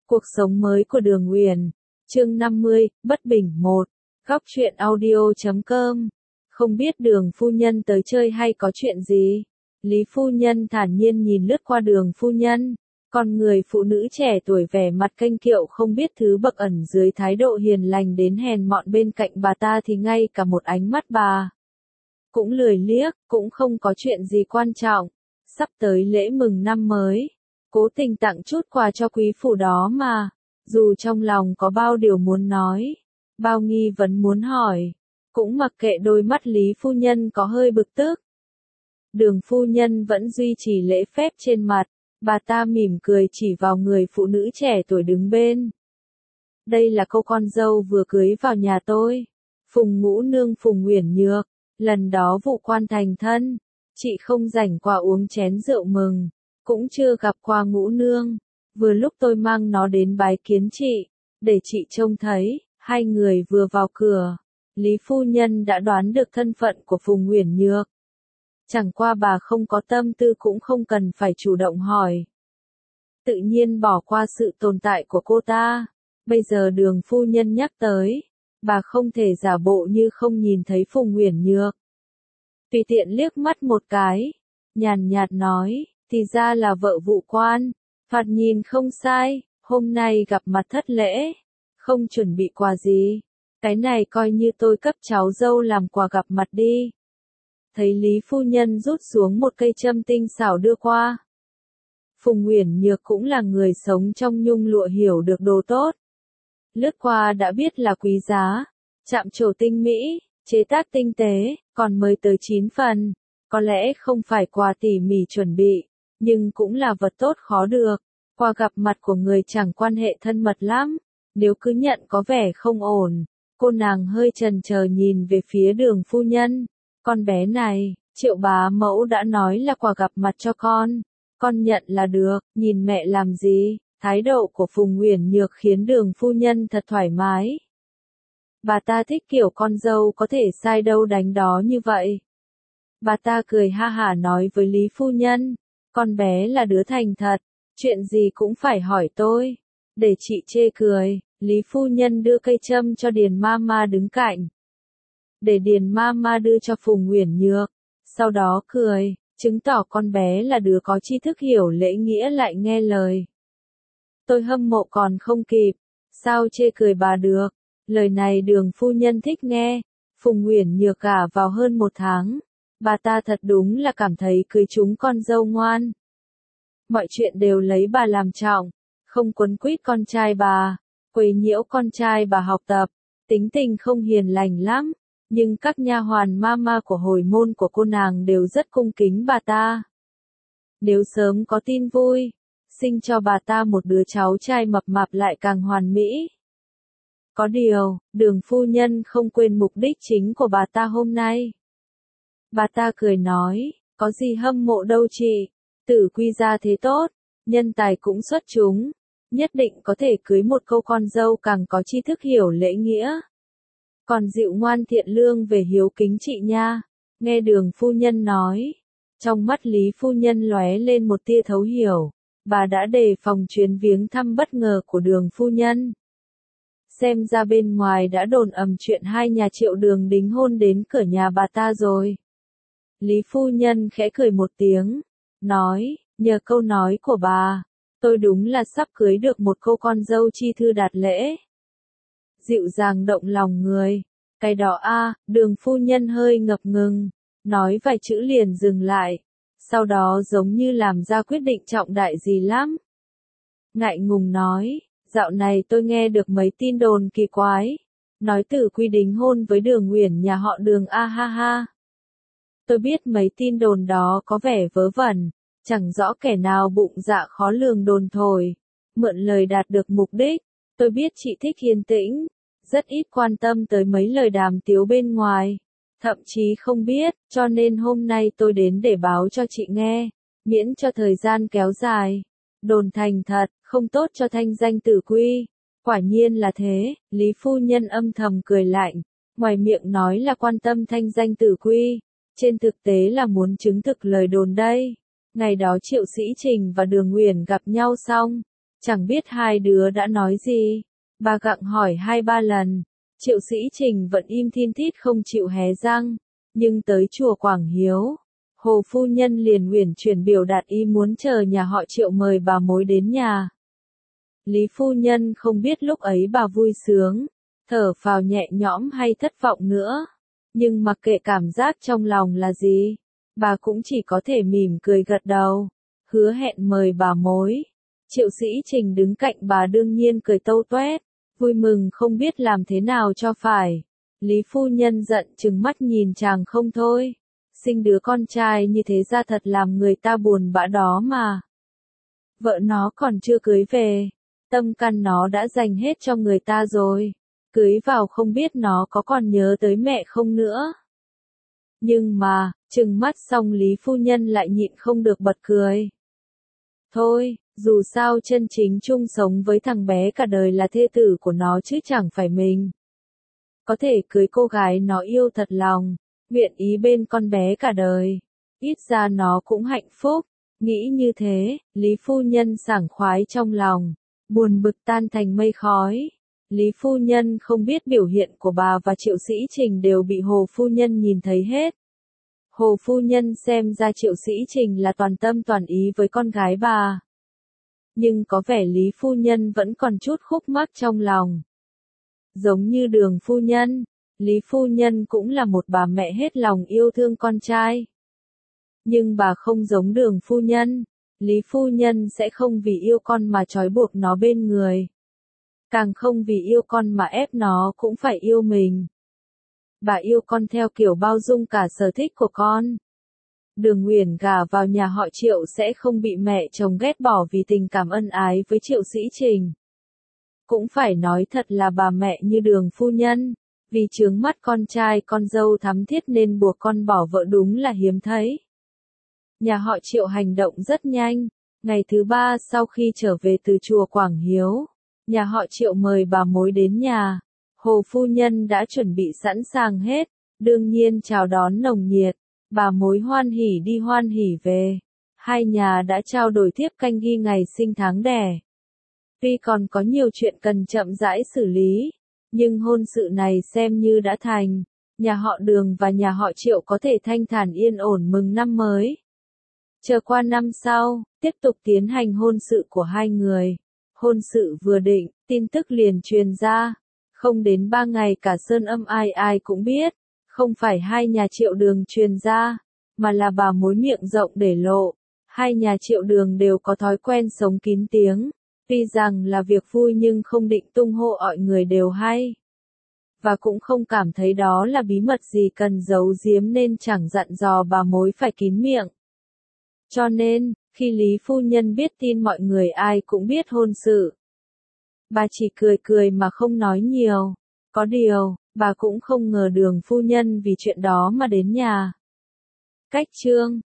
Cuộc sống mới của Đường Uyển, chương 50, bất bình 1, góc truyện audio.com. Không biết Đường phu nhân tới chơi hay có chuyện gì? Lý phu nhân thản nhiên nhìn lướt qua Đường phu nhân, con người phụ nữ trẻ tuổi vẻ mặt kênh kiệu không biết thứ bậc ẩn dưới thái độ hiền lành đến hèn mọn bên cạnh bà ta thì ngay cả một ánh mắt bà cũng lười liếc, cũng không có chuyện gì quan trọng. Sắp tới lễ mừng năm mới, cố tình tặng chút quà cho quý phủ đó mà. Dù trong lòng có bao điều muốn nói, bao nghi vấn muốn hỏi, cũng mặc kệ đôi mắt Lý phu nhân có hơi bực tức. Đường phu nhân vẫn duy trì lễ phép trên mặt, bà ta mỉm cười chỉ vào người phụ nữ trẻ tuổi đứng bên. Đây là cô con dâu vừa cưới vào nhà tôi, Phùng Ngũ Nương Phùng Uyển Nhược, lần đó vụ quan thành thân, chị không rảnh qua uống chén rượu mừng, cũng chưa gặp qua Ngũ Nương. Vừa lúc tôi mang nó đến bái kiến chị, để chị trông thấy. Hai người vừa vào cửa, Lý phu nhân đã đoán được thân phận của Phùng Uyển Nhược. Chẳng qua bà không có tâm tư cũng không cần phải chủ động hỏi. Tự nhiên bỏ qua sự tồn tại của cô ta. Bây giờ Đường phu nhân nhắc tới, bà không thể giả bộ như không nhìn thấy Phùng Uyển Nhược. Tùy tiện liếc mắt một cái, nhàn nhạt nói, thì ra là vợ vụ quan. Thoạt nhìn không sai, hôm nay gặp mặt thất lễ, không chuẩn bị quà gì. Cái này coi như tôi cấp cháu dâu làm quà gặp mặt đi. Thấy Lý phu nhân rút xuống một cây châm tinh xảo đưa qua. Phùng Uyển Nhược cũng là người sống trong nhung lụa hiểu được đồ tốt. Lướt qua đã biết là quý giá, chạm trổ tinh mỹ, chế tác tinh tế, còn mới tới 9 phần. Có lẽ không phải quà tỉ mỉ chuẩn bị, nhưng cũng là vật tốt khó được. Quà gặp mặt của người chẳng quan hệ thân mật lắm, nếu cứ nhận có vẻ không ổn. Cô nàng hơi chần chờ nhìn về phía Đường phu nhân. Con bé này, Triệu bá mẫu đã nói là quà gặp mặt cho con nhận là được, nhìn mẹ làm gì. Thái độ của Phùng Uyển Nhược khiến Đường phu nhân thật thoải mái. Bà ta thích kiểu con dâu có thể sai đâu đánh đó như vậy. Bà ta cười ha hả nói với Lý phu nhân, con bé là đứa thành thật, chuyện gì cũng phải hỏi tôi. Để chị chê cười, Lý phu nhân đưa cây châm cho Điền Mama đứng cạnh. Để Điền Mama đưa cho Phùng Uyển Nhược, sau đó cười, chứng tỏ con bé là đứa có tri thức hiểu lễ nghĩa lại nghe lời. Tôi hâm mộ còn không kịp, sao chê cười bà được. Lời này Đường phu nhân thích nghe. Phùng Uyển Nhược gả vào hơn 1 tháng, bà ta thật đúng là cảm thấy cưới chúng con dâu ngoan. Mọi chuyện đều lấy bà làm trọng, không quấn quýt con trai bà, quấy nhiễu con trai bà học tập, tính tình không hiền lành lắm, nhưng các nha hoàn mama của hồi môn của cô nàng đều rất cung kính bà ta. Nếu sớm có tin vui, sinh cho bà ta một đứa cháu trai mập mạp lại càng hoàn mỹ. Có điều, Đường phu nhân không quên mục đích chính của bà ta hôm nay. Bà ta cười nói, có gì hâm mộ đâu chị, Tử Quy gia thế tốt, nhân tài cũng xuất chúng, nhất định có thể cưới một cô con dâu càng có tri thức hiểu lễ nghĩa. Còn dịu ngoan thiện lương về hiếu kính chị nha. Nghe Đường phu nhân nói, trong mắt Lý phu nhân lóe lên một tia thấu hiểu, bà đã đề phòng chuyến viếng thăm bất ngờ của Đường phu nhân. Xem ra bên ngoài đã đồn ầm chuyện hai nhà Triệu Đường đính hôn đến cửa nhà bà ta rồi. Lý phu nhân khẽ cười một tiếng, nói, nhờ câu nói của bà, tôi đúng là sắp cưới được một cô con dâu chi thư đạt lễ. Dịu dàng động lòng người, cái đó Đường phu nhân hơi ngập ngừng, nói vài chữ liền dừng lại, sau đó giống như làm ra quyết định trọng đại gì lắm. Ngại ngùng nói, dạo này tôi nghe được mấy tin đồn kỳ quái, nói Tử Quy đính hôn với Đường Uyển nhà họ Đường ha ha. Tôi biết mấy tin đồn đó có vẻ vớ vẩn, chẳng rõ kẻ nào bụng dạ khó lường đồn thổi, mượn lời đạt được mục đích. Tôi biết chị thích yên tĩnh, rất ít quan tâm tới mấy lời đàm tiếu bên ngoài, thậm chí không biết, cho nên hôm nay tôi đến để báo cho chị nghe, miễn cho thời gian kéo dài. Đồn thành thật, không tốt cho thanh danh Tử Quy. Quả nhiên là thế, Lý phu nhân âm thầm cười lạnh, ngoài miệng nói là quan tâm thanh danh Tử Quy, trên thực tế là muốn chứng thực lời đồn đây. Ngày đó Triệu Sĩ Trình và Đường Uyển gặp nhau xong, Chẳng biết hai đứa đã nói gì. Bà gặng hỏi 2-3 lần. Triệu Sĩ Trình vẫn im thin thít không chịu hé răng. Nhưng tới chùa Quảng Hiếu, Hồ phu nhân liền uyển chuyển biểu đạt ý muốn chờ nhà họ Triệu mời bà mối đến nhà. Lý phu nhân không biết lúc ấy bà vui sướng, thở phào nhẹ nhõm hay thất vọng nữa. Nhưng mặc kệ cảm giác trong lòng là gì, bà cũng chỉ có thể mỉm cười gật đầu, hứa hẹn mời bà mối. Triệu Sĩ Trình đứng cạnh bà đương nhiên cười tâu toét, vui mừng không biết làm thế nào cho phải. Lý phu nhân giận chừng mắt nhìn chàng không thôi. Sinh đứa con trai như thế ra thật làm người ta buồn bã đó mà. Vợ nó còn chưa cưới về, tâm căn nó đã dành hết cho người ta rồi. Cưới vào không biết nó có còn nhớ tới mẹ không nữa. Nhưng mà, trừng mắt xong Lý phu nhân lại nhịn không được bật cười. Thôi, dù sao chân chính chung sống với thằng bé cả đời là thê tử của nó chứ chẳng phải mình. Có thể cưới cô gái nó yêu thật lòng, nguyện ý bên con bé cả đời. Ít ra nó cũng hạnh phúc. Nghĩ như thế, Lý phu nhân sảng khoái trong lòng, buồn bực tan thành mây khói. Lý phu nhân không biết biểu hiện của bà và Triệu Sĩ Trình đều bị Hồ phu nhân nhìn thấy hết. Hồ phu nhân xem ra Triệu Sĩ Trình là toàn tâm toàn ý với con gái bà. Nhưng có vẻ Lý phu nhân vẫn còn chút khúc mắc trong lòng. Giống như Đường phu nhân, Lý phu nhân cũng là một bà mẹ hết lòng yêu thương con trai. Nhưng bà không giống Đường phu nhân, Lý phu nhân sẽ không vì yêu con mà trói buộc nó bên người. Càng không vì yêu con mà ép nó cũng phải yêu mình. Bà yêu con theo kiểu bao dung cả sở thích của con. Đường Uyển gả vào nhà họ Triệu sẽ không bị mẹ chồng ghét bỏ vì tình cảm ân ái với Triệu Sĩ Trình. Cũng phải nói thật là bà mẹ như Đường phu nhân, vì chướng mắt con trai con dâu thắm thiết nên buộc con bỏ vợ đúng là hiếm thấy. Nhà họ Triệu hành động rất nhanh. Ngày thứ 3 sau khi trở về từ chùa Quảng Hiếu, nhà họ Triệu mời bà mối đến nhà. Hồ phu nhân đã chuẩn bị sẵn sàng hết, đương nhiên chào đón nồng nhiệt. Bà mối hoan hỉ đi hoan hỉ về. Hai nhà đã trao đổi thiếp canh ghi ngày sinh tháng đẻ. Tuy còn có nhiều chuyện cần chậm rãi xử lý, nhưng hôn sự này xem như đã thành. Nhà họ Đường và nhà họ Triệu có thể thanh thản yên ổn mừng năm mới. Chờ qua năm sau, tiếp tục tiến hành hôn sự của hai người. Hôn sự vừa định, tin tức liền truyền ra. Không đến 3 ngày cả Sơn Âm ai ai cũng biết. Không phải hai nhà Triệu Đường truyền ra, mà là bà mối miệng rộng để lộ. Hai nhà Triệu Đường đều có thói quen sống kín tiếng. Tuy rằng là việc vui nhưng không định tung hô mọi người đều hay. Và cũng không cảm thấy đó là bí mật gì cần giấu giếm nên chẳng dặn dò bà mối phải kín miệng. Cho nên, khi Lý phu nhân biết tin mọi người ai cũng biết hôn sự, bà chỉ cười cười mà không nói nhiều. Có điều, bà cũng không ngờ Đường phu nhân vì chuyện đó mà đến nhà. Cách chương